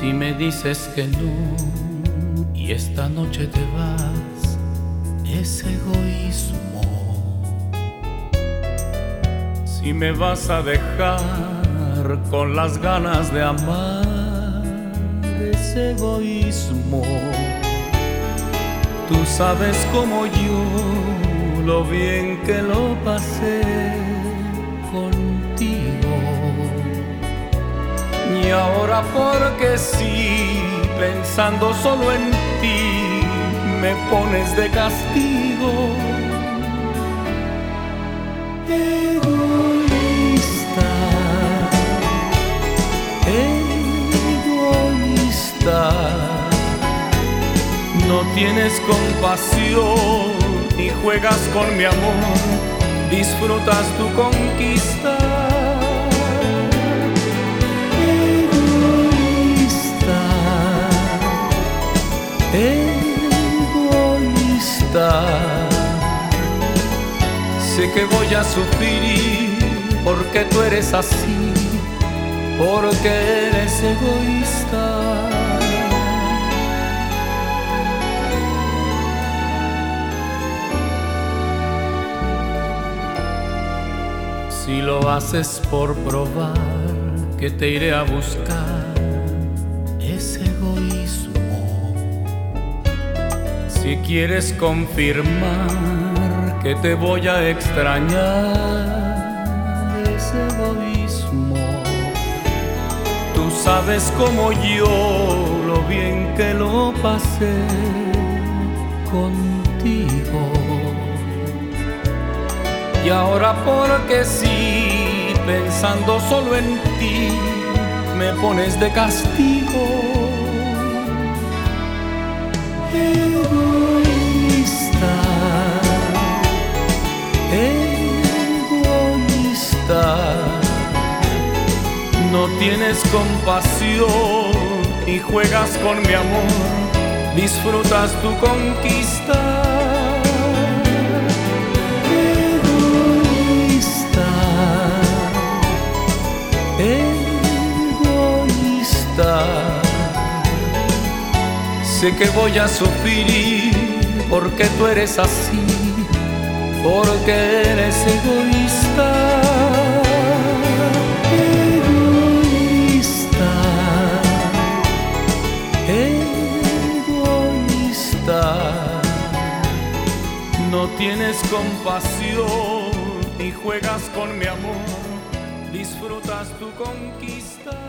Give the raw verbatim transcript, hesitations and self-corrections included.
Si me dices que no y esta noche te vas, es egoísmo. Si me vas a dejar con las ganas de amar, es egoísmo. Tú sabes como yo lo bien que lo pasé contigo. Y ahora porque sí, pensando solo en ti, me pones de castigo. Egoísta, egoísta, no tienes compasión y juegas con mi amor, disfrutas tu conquista. Egoísta, sé que voy a sufrir porque tú eres así, porque eres egoísta. Si lo haces por probar que te iré a buscar, es egoísmo. Si quieres confirmar que te voy a extrañar, es egoísmo. Tú sabes como yo lo bien que lo pasé contigo. Y ahora porque sí, pensando solo en ti, me pones de castigo. Egoísta, egoísta, no tienes compasión y juegas con mi amor, disfrutas tu conquista. Egoísta, egoísta, sé que voy a sufrir porque tú eres así, porque eres egoísta. Egoísta, egoísta, no tienes compasión y juegas con mi amor, disfrutas tu conquista.